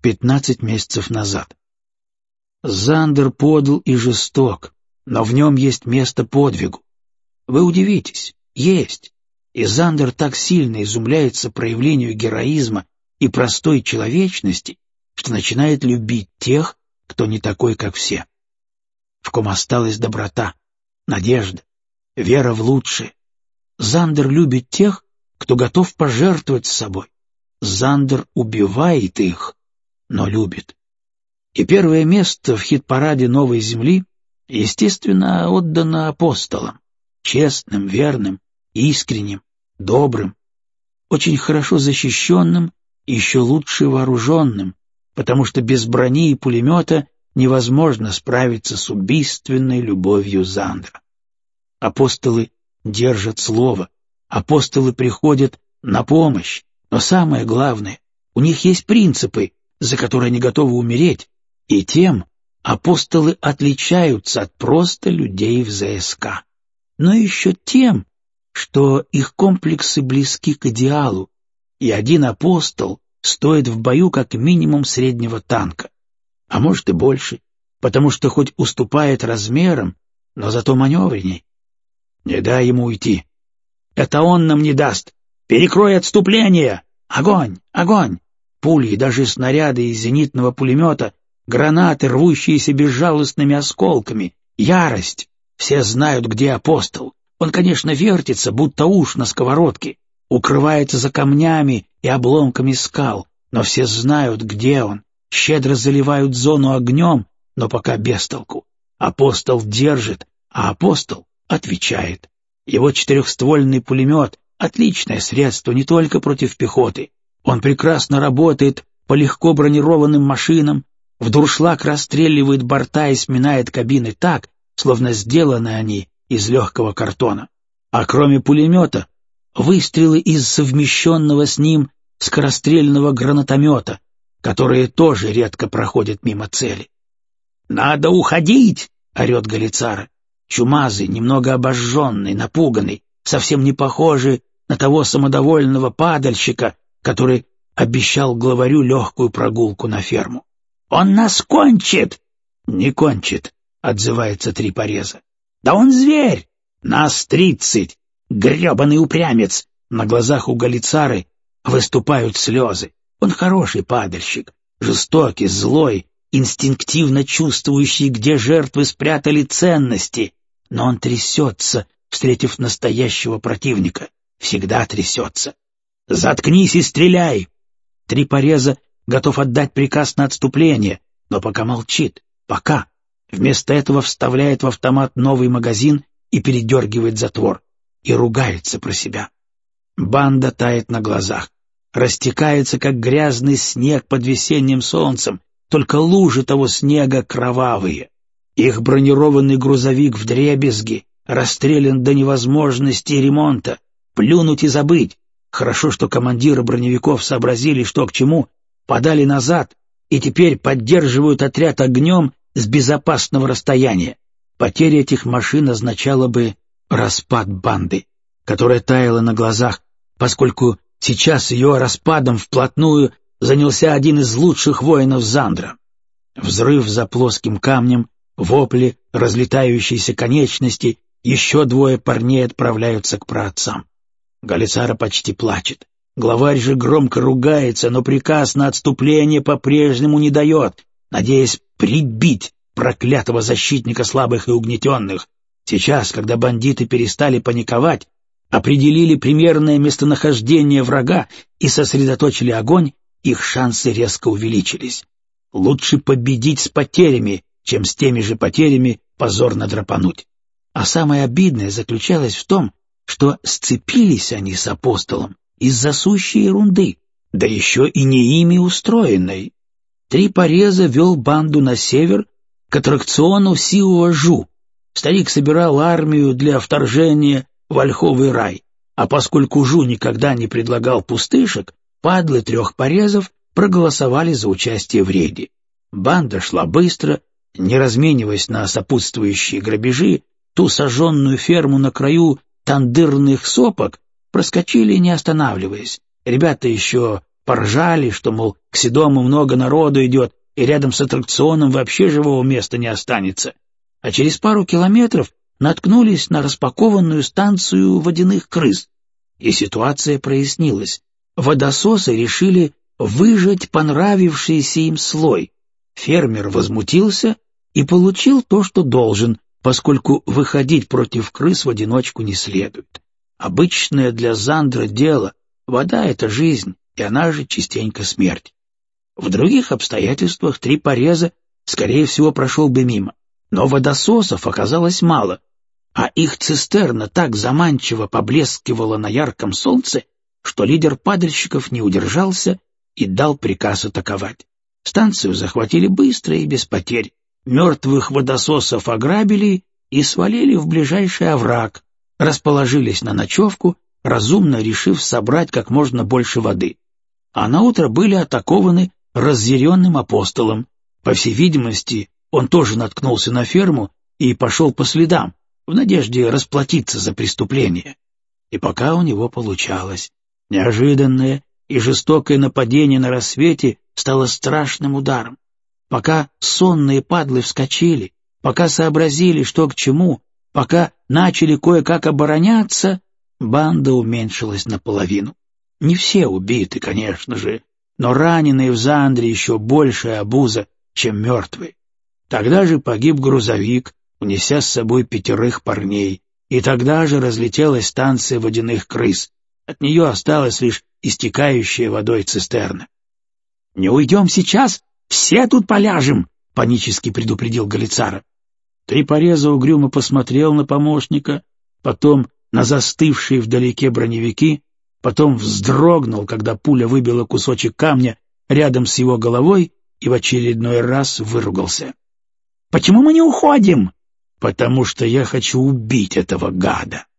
15 месяцев назад. Зандер подл и жесток, но в нем есть место подвигу. Вы удивитесь, есть. И Зандер так сильно изумляется проявлению героизма и простой человечности, что начинает любить тех, кто не такой, как все. В ком осталась доброта, надежда, вера в лучшее. Зандер любит тех, кто готов пожертвовать собой. Зандер убивает их, но любит. И первое место в хит-параде «Новой земли» естественно отдано апостолам, честным, верным, искренним, добрым, очень хорошо защищенным и еще лучше вооруженным, потому что без брони и пулемета невозможно справиться с убийственной любовью Зандера. Апостолы держат слово, апостолы приходят на помощь, но самое главное, у них есть принципы, за которые они готовы умереть, и тем апостолы отличаются от просто людей в ЗСК. Но еще тем, что их комплексы близки к идеалу, и один апостол стоит в бою как минимум среднего танка, а может и больше, потому что хоть уступает размерам, но зато маневренней. Не дай ему уйти. Это он нам не даст. Перекрой отступление! Огонь! Огонь! Пули и даже снаряды из зенитного пулемета, гранаты, рвущиеся безжалостными осколками, ярость. Все знают, где апостол. Он, конечно, вертится, будто уж на сковородке, укрывается за камнями и обломками скал, но все знают, где он, щедро заливают зону огнем, но пока без толку. Апостол держит, а апостол отвечает. Его четырехствольный пулемет — отличное средство не только против пехоты. Он прекрасно работает по легко бронированным машинам, в дуршлаг расстреливает борта и сминает кабины так, словно сделаны они из легкого картона. А кроме пулемета, выстрелы из совмещенного с ним скорострельного гранатомета, которые тоже редко проходят мимо цели. «Надо уходить!» — орет Галицара. Чумазый, немного обожженный, напуганный, совсем не похожий на того самодовольного падальщика, который обещал главарю легкую прогулку на ферму. «Он нас кончит!» «Не кончит», — отзывается Трипореза. «Да он зверь! Нас 30! Гребаный упрямец!» На глазах у Галицары выступают слезы. Он хороший падальщик, жестокий, злой, инстинктивно чувствующий, где жертвы спрятали ценности, но он трясется, встретив настоящего противника, всегда трясется. «Заткнись и стреляй!» Трипореза готов отдать приказ на отступление, но пока молчит, пока. Вместо этого вставляет в автомат новый магазин и передергивает затвор, и ругается про себя. Банда тает на глазах, растекается, как грязный снег под весенним солнцем, только лужи того снега кровавые. Их бронированный грузовик вдребезги, расстрелян до невозможности ремонта, плюнуть и забыть. Хорошо, что командиры броневиков сообразили, что к чему, подали назад и теперь поддерживают отряд огнем с безопасного расстояния. Потеря этих машин означала бы распад банды, которая таяла на глазах, поскольку сейчас ее распадом вплотную занялся один из лучших воинов Зандра. Взрыв за плоским камнем, вопли, разлетающиеся конечности, еще двое парней отправляются к праотцам. Галицара почти плачет. Главарь же громко ругается, но приказ на отступление по-прежнему не дает, надеясь прибить проклятого защитника слабых и угнетенных. Сейчас, когда бандиты перестали паниковать, определили примерное местонахождение врага и сосредоточили огонь, их шансы резко увеличились. Лучше победить с потерями, чем с теми же потерями позорно драпануть. А самое обидное заключалось в том, что сцепились они с апостолом из-за сущей ерунды, да еще и не ими устроенной. Трипореза вел банду на север к аттракциону Сивого Жу. Старик собирал армию для вторжения в Ольховый рай, а поскольку Жу никогда не предлагал пустышек, падлы трех порезов проголосовали за участие в рейде. Банда шла быстро, не размениваясь на сопутствующие грабежи, ту сожженную ферму на краю тандырных сопок проскочили, не останавливаясь. Ребята еще поржали, что, мол, к Седому много народу идет, и рядом с аттракционом вообще живого места не останется. А через пару километров наткнулись на распакованную станцию водяных крыс. И ситуация прояснилась. Водососы решили выжать понравившийся им слой. Фермер возмутился и получил то, что должен, поскольку выходить против крыс в одиночку не следует. Обычное для Зандра дело. Вода — это жизнь, и она же частенько смерть. В других обстоятельствах Три Пореза, скорее всего, прошел бы мимо. Но водососов оказалось мало, а их цистерна так заманчиво поблескивала на ярком солнце, что лидер падальщиков не удержался и дал приказ атаковать. Станцию захватили быстро и без потерь. Мертвых водососов ограбили и свалили в ближайший овраг, расположились на ночевку, разумно решив собрать как можно больше воды. А наутро были атакованы разъяренным апостолом. По всей видимости, он тоже наткнулся на ферму и пошел по следам, в надежде расплатиться за преступление. И пока у него получалось. Неожиданное и жестокое нападение на рассвете стало страшным ударом. Пока сонные падлы вскочили, пока сообразили, что к чему, пока начали кое-как обороняться, банда уменьшилась наполовину. Не все убиты, конечно же, но раненые в Зандре еще большая обуза, чем мертвые. Тогда же погиб грузовик, унеся с собой 5 парней, и тогда же разлетелась станция водяных крыс. От нее осталась лишь истекающая водой цистерна. — Не уйдем сейчас, все тут поляжем! — панически предупредил Галицара. Три Пореза угрюмо посмотрел на помощника, потом на застывшие вдалеке броневики, потом вздрогнул, когда пуля выбила кусочек камня рядом с его головой, и в очередной раз выругался. — Почему мы не уходим? — Потому что я хочу убить этого гада.